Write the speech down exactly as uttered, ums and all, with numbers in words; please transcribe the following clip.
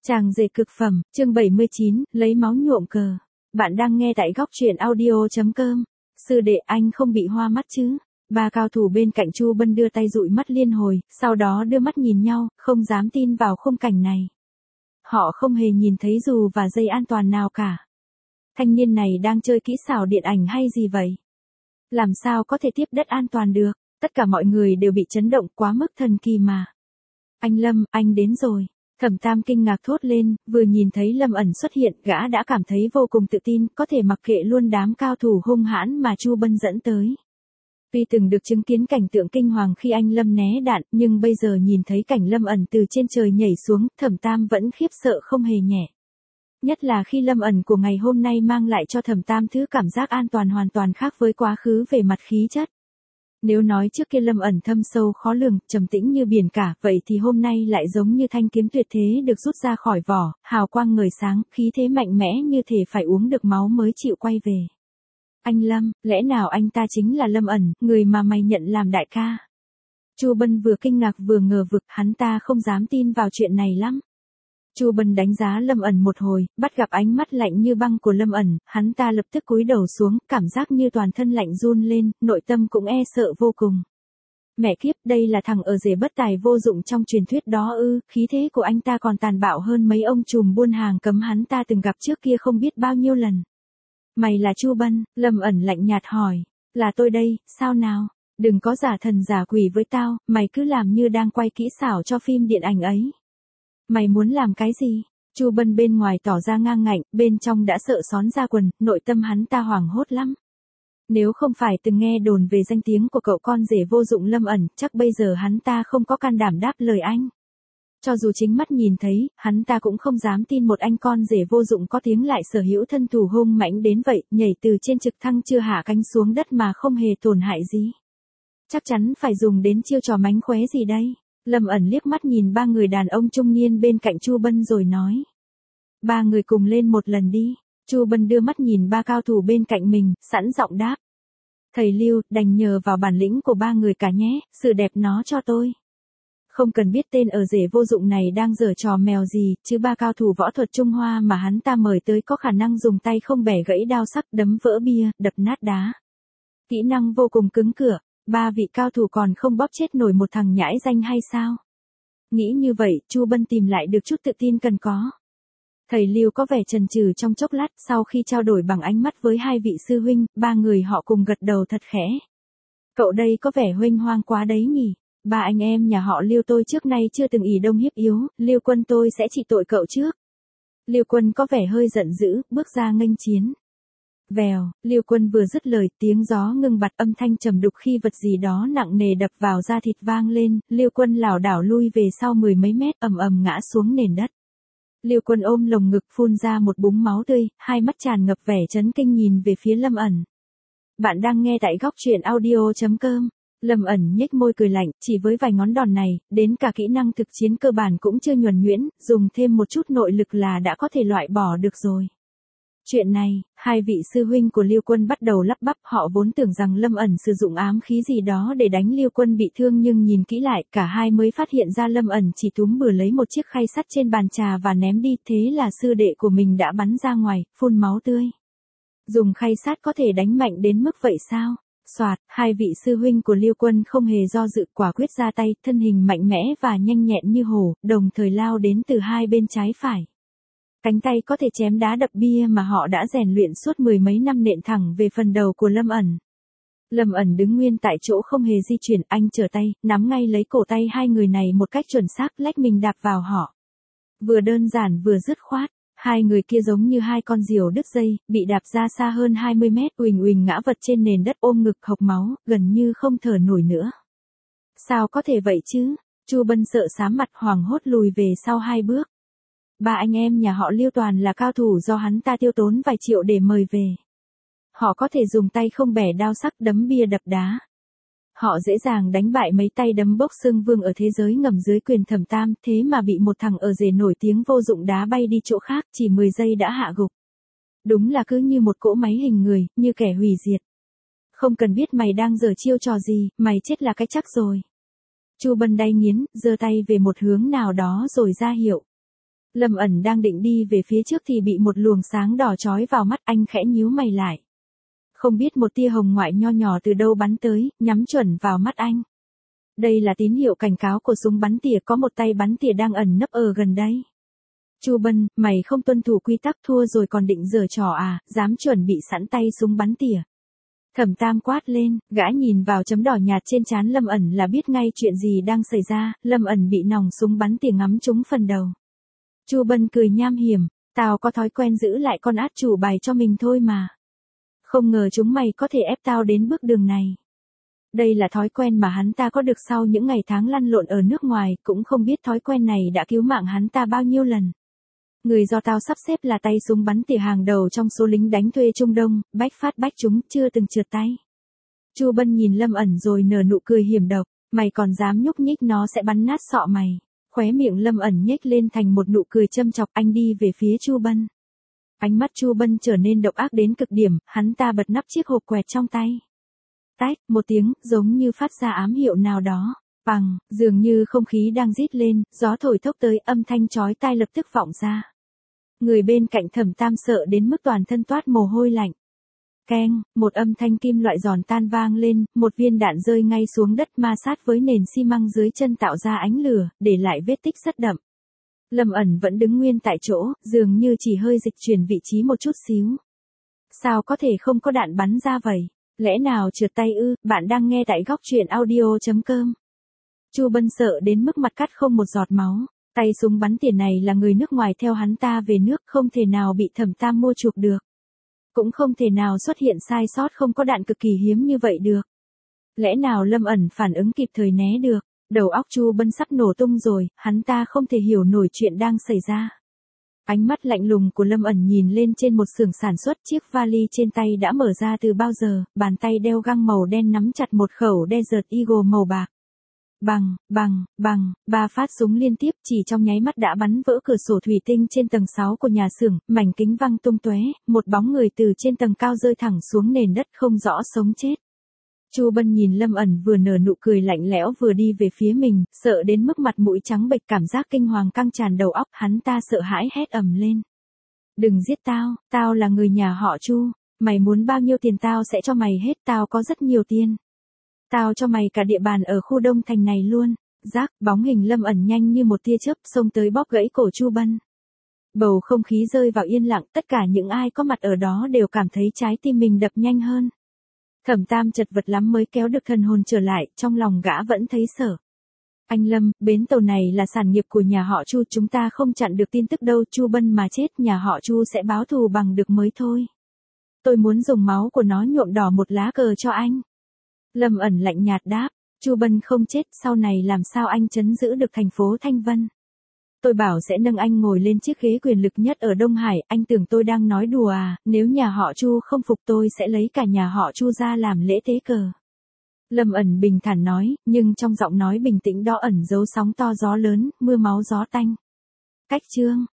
Chàng rể cực phẩm, chương bảy mươi chín, lấy máu nhuộm cờ. Bạn đang nghe tại góc truyện audio chấm com. Sư đệ, anh không bị hoa mắt chứ? Ba cao thủ bên cạnh Chu Bân đưa tay dụi mắt liên hồi, sau đó đưa mắt nhìn nhau, không dám tin vào khung cảnh này. Họ không hề nhìn thấy dù và dây an toàn nào cả. Thanh niên này đang chơi kỹ xảo điện ảnh hay gì vậy? Làm sao có thể tiếp đất an toàn được? Tất cả mọi người đều bị chấn động, quá mức thần kỳ mà. Anh Lâm, anh đến rồi. Thẩm Tam kinh ngạc thốt lên, vừa nhìn thấy Lâm ẩn xuất hiện, gã đã cảm thấy vô cùng tự tin, có thể mặc kệ luôn đám cao thủ hung hãn mà Chu Bân dẫn tới. Tuy từng được chứng kiến cảnh tượng kinh hoàng khi anh Lâm né đạn, nhưng bây giờ nhìn thấy cảnh Lâm ẩn từ trên trời nhảy xuống, Thẩm Tam vẫn khiếp sợ không hề nhẹ. Nhất là khi Lâm ẩn của ngày hôm nay mang lại cho Thẩm Tam thứ cảm giác an toàn hoàn toàn khác với quá khứ về mặt khí chất. Nếu nói trước kia Lâm ẩn thâm sâu khó lường, trầm tĩnh như biển cả, vậy thì hôm nay lại giống như thanh kiếm tuyệt thế được rút ra khỏi vỏ, hào quang ngời sáng, khí thế mạnh mẽ như thể phải uống được máu mới chịu quay về. Anh Lâm, lẽ nào anh ta chính là Lâm ẩn, người mà mày nhận làm đại ca? Chu Bân vừa kinh ngạc vừa ngờ vực, hắn ta không dám tin vào chuyện này lắm. Chu Bân đánh giá Lâm ẩn một hồi, bắt gặp ánh mắt lạnh như băng của Lâm ẩn, hắn ta lập tức cúi đầu xuống, cảm giác như toàn thân lạnh run lên, nội tâm cũng e sợ vô cùng. Mẹ kiếp, đây là thằng ở rể bất tài vô dụng trong truyền thuyết đó ư? Khí thế của anh ta còn tàn bạo hơn mấy ông trùm buôn hàng cấm hắn ta từng gặp trước kia không biết bao nhiêu lần. Mày là Chu Bân? Lâm ẩn lạnh nhạt hỏi. Là tôi đây, sao nào? Đừng có giả thần giả quỷ với tao, mày cứ làm như đang quay kỹ xảo cho phim điện ảnh ấy. Mày muốn làm cái gì? Chu Bân bên ngoài tỏ ra ngang ngạnh, bên trong đã sợ xón ra quần, nội tâm hắn ta hoảng hốt lắm. Nếu không phải từng nghe đồn về danh tiếng của cậu con rể vô dụng Lâm ẩn, chắc bây giờ hắn ta không có can đảm đáp lời anh. Cho dù chính mắt nhìn thấy, hắn ta cũng không dám tin một anh con rể vô dụng có tiếng lại sở hữu thân thủ hung mãnh đến vậy, nhảy từ trên trực thăng chưa hạ cánh xuống đất mà không hề tổn hại gì. Chắc chắn phải dùng đến chiêu trò mánh khóe gì đây? Lâm ẩn liếc mắt nhìn ba người đàn ông trung niên bên cạnh Chu Bân rồi nói. Ba người cùng lên một lần đi. Chu Bân đưa mắt nhìn ba cao thủ bên cạnh mình, sẵn giọng đáp. Thầy Lưu, đành nhờ vào bản lĩnh của ba người cả nhé, sự đẹp nó cho tôi. Không cần biết tên ở rể vô dụng này đang giở trò mèo gì, chứ ba cao thủ võ thuật Trung Hoa mà hắn ta mời tới có khả năng dùng tay không bẻ gãy đao sắc, đấm vỡ bia, đập nát đá. Kỹ năng vô cùng cứng cựa. Ba vị cao thủ còn không bóp chết nổi một thằng nhãi danh hay sao? Nghĩ như vậy, Chu Bân tìm lại được chút tự tin cần có. Thầy Lưu có vẻ chần chừ trong chốc lát, sau khi trao đổi bằng ánh mắt với hai vị sư huynh, ba người họ cùng gật đầu thật khẽ. Cậu đây có vẻ huênh hoang quá đấy nhỉ? Ba anh em nhà họ Lưu tôi trước nay chưa từng ỷ đông hiếp yếu, Lưu Quân tôi sẽ trị tội cậu trước. Lưu Quân có vẻ hơi giận dữ, bước ra nghênh chiến. Vèo, Lưu Quân vừa dứt lời, tiếng gió ngưng bặt, âm thanh trầm đục khi vật gì đó nặng nề đập vào da thịt vang lên, Lưu Quân lảo đảo lui về sau mười mấy mét, ầm ầm ngã xuống nền đất. Lưu Quân ôm lồng ngực phun ra một búng máu tươi, hai mắt tràn ngập vẻ chấn kinh nhìn về phía Lâm ẩn. Bạn đang nghe tại góc truyện audio chấm com. Lâm ẩn nhếch môi cười lạnh, chỉ với vài ngón đòn này, đến cả kỹ năng thực chiến cơ bản cũng chưa nhuần nhuyễn, dùng thêm một chút nội lực là đã có thể loại bỏ được rồi. Chuyện này, hai vị sư huynh của Lưu Quân bắt đầu lắp bắp, họ vốn tưởng rằng Lâm ẩn sử dụng ám khí gì đó để đánh Lưu Quân bị thương, nhưng nhìn kỹ lại, cả hai mới phát hiện ra Lâm ẩn chỉ túm bừa lấy một chiếc khay sắt trên bàn trà và ném đi, thế là sư đệ của mình đã bắn ra ngoài, phun máu tươi. Dùng khay sắt có thể đánh mạnh đến mức vậy sao? Soạt, hai vị sư huynh của Lưu Quân không hề do dự, quả quyết ra tay, thân hình mạnh mẽ và nhanh nhẹn như hổ, đồng thời lao đến từ hai bên trái phải. Cánh tay có thể chém đá đập bia mà họ đã rèn luyện suốt mười mấy năm nện thẳng về phần đầu của Lâm ẩn. Lâm ẩn đứng nguyên tại chỗ không hề di chuyển, anh trở tay, nắm ngay lấy cổ tay hai người này một cách chuẩn xác, lách mình đạp vào họ. Vừa đơn giản vừa dứt khoát, hai người kia giống như hai con diều đứt dây, bị đạp ra xa hơn hai mươi mét, uỳnh uỳnh ngã vật trên nền đất ôm ngực hộc máu, gần như không thở nổi nữa. Sao có thể vậy chứ? Chu Bân sợ xám mặt hoảng hốt lùi về sau hai bước. Ba anh em nhà họ Lưu toàn là cao thủ do hắn ta tiêu tốn vài triệu để mời về. Họ có thể dùng tay không bẻ đao sắc, đấm bia đập đá. Họ dễ dàng đánh bại mấy tay đấm bốc xương vương ở thế giới ngầm dưới quyền Thẩm Tam, thế mà bị một thằng ở rể nổi tiếng vô dụng đá bay đi chỗ khác, chỉ mười giây đã hạ gục. Đúng là cứ như một cỗ máy hình người, như kẻ hủy diệt. Không cần biết mày đang giở chiêu trò gì, mày chết là cái chắc rồi. Chu Bân đay nghiến, giơ tay về một hướng nào đó rồi ra hiệu. Lâm ẩn đang định đi về phía trước thì bị một luồng sáng đỏ chói vào mắt, anh khẽ nhíu mày lại. Không biết một tia hồng ngoại nho nhỏ từ đâu bắn tới, nhắm chuẩn vào mắt anh. Đây là tín hiệu cảnh cáo của súng bắn tỉa, có một tay bắn tỉa đang ẩn nấp ở gần đây. Chu Bân, mày không tuân thủ quy tắc, thua rồi còn định giở trò à, dám chuẩn bị sẵn tay súng bắn tỉa. Thẩm Tam quát lên, gã nhìn vào chấm đỏ nhạt trên trán Lâm ẩn là biết ngay chuyện gì đang xảy ra, Lâm ẩn bị nòng súng bắn tỉa ngắm trúng phần đầu. Chu Bân cười nham hiểm, tao có thói quen giữ lại con át chủ bài cho mình thôi mà. Không ngờ chúng mày có thể ép tao đến bước đường này. Đây là thói quen mà hắn ta có được sau những ngày tháng lăn lộn ở nước ngoài, cũng không biết thói quen này đã cứu mạng hắn ta bao nhiêu lần. Người do tao sắp xếp là tay súng bắn tỉa hàng đầu trong số lính đánh thuê Trung Đông, bách phát bách chúng, chưa từng trượt tay. Chu Bân nhìn Lâm ẩn rồi nở nụ cười hiểm độc, mày còn dám nhúc nhích nó sẽ bắn nát sọ mày. Khóe miệng Lâm ẩn nhếch lên thành một nụ cười châm chọc, anh đi về phía Chu Bân. Ánh mắt Chu Bân trở nên độc ác đến cực điểm, hắn ta bật nắp chiếc hộp quẹt trong tay. Tách, một tiếng, giống như phát ra ám hiệu nào đó. Bằng, dường như không khí đang rít lên, gió thổi thốc tới, âm thanh chói tai lập tức vọng ra. Người bên cạnh Thẩm Tam sợ đến mức toàn thân toát mồ hôi lạnh. Keng, một âm thanh kim loại giòn tan vang lên, một viên đạn rơi ngay xuống đất ma sát với nền xi măng dưới chân tạo ra ánh lửa, để lại vết tích rất đậm. Lâm ẩn vẫn đứng nguyên tại chỗ, dường như chỉ hơi dịch chuyển vị trí một chút xíu. Sao có thể không có đạn bắn ra vậy? Lẽ nào trượt tay ư? Bạn đang nghe tại góc truyện audio chấm com. Chu Bân sợ đến mức mặt cắt không một giọt máu. Tay súng bắn tỉa này là người nước ngoài theo hắn ta về nước, không thể nào bị Thẩm Tam mua chuộc được. Cũng không thể nào xuất hiện sai sót không có đạn cực kỳ hiếm như vậy được. Lẽ nào Lâm ẩn phản ứng kịp thời né được? Đầu óc Chu Bân sắp nổ tung rồi, hắn ta không thể hiểu nổi chuyện đang xảy ra. Ánh mắt lạnh lùng của Lâm ẩn nhìn lên trên một xưởng sản xuất, chiếc vali trên tay đã mở ra từ bao giờ, bàn tay đeo găng màu đen nắm chặt một khẩu Desert Eagle màu bạc. Bằng, bằng, bằng, ba phát súng liên tiếp chỉ trong nháy mắt đã bắn vỡ cửa sổ thủy tinh trên tầng sáu của nhà xưởng, mảnh kính văng tung tóe, một bóng người từ trên tầng cao rơi thẳng xuống nền đất không rõ sống chết. Chu Bân nhìn Lâm ẩn vừa nở nụ cười lạnh lẽo vừa đi về phía mình, sợ đến mức mặt mũi trắng bệch, cảm giác kinh hoàng căng tràn đầu óc, hắn ta sợ hãi hét ầm lên. Đừng giết tao, tao là người nhà họ Chu, mày muốn bao nhiêu tiền tao sẽ cho mày hết, tao có rất nhiều tiền. Tao cho mày cả địa bàn ở khu Đông Thành này luôn. Rác, bóng hình Lâm ẩn nhanh như một tia chớp xông tới bóp gãy cổ Chu Bân. Bầu không khí rơi vào yên lặng, tất cả những ai có mặt ở đó đều cảm thấy trái tim mình đập nhanh hơn. Thẩm Tam chật vật lắm mới kéo được thần hồn trở lại, trong lòng gã vẫn thấy sợ. Anh Lâm, bến tàu này là sản nghiệp của nhà họ Chu, chúng ta không chặn được tin tức đâu, Chu Bân mà chết nhà họ Chu sẽ báo thù bằng được mới thôi. Tôi muốn dùng máu của nó nhuộm đỏ một lá cờ cho anh. Lâm ẩn lạnh nhạt đáp, Chu Bân không chết, sau này làm sao anh trấn giữ được thành phố Thanh Vân. Tôi bảo sẽ nâng anh ngồi lên chiếc ghế quyền lực nhất ở Đông Hải, anh tưởng tôi đang nói đùa à, nếu nhà họ Chu không phục tôi sẽ lấy cả nhà họ Chu ra làm lễ tế cờ. Lâm ẩn bình thản nói, nhưng trong giọng nói bình tĩnh đó ẩn giấu sóng to gió lớn, mưa máu gió tanh. Cách chương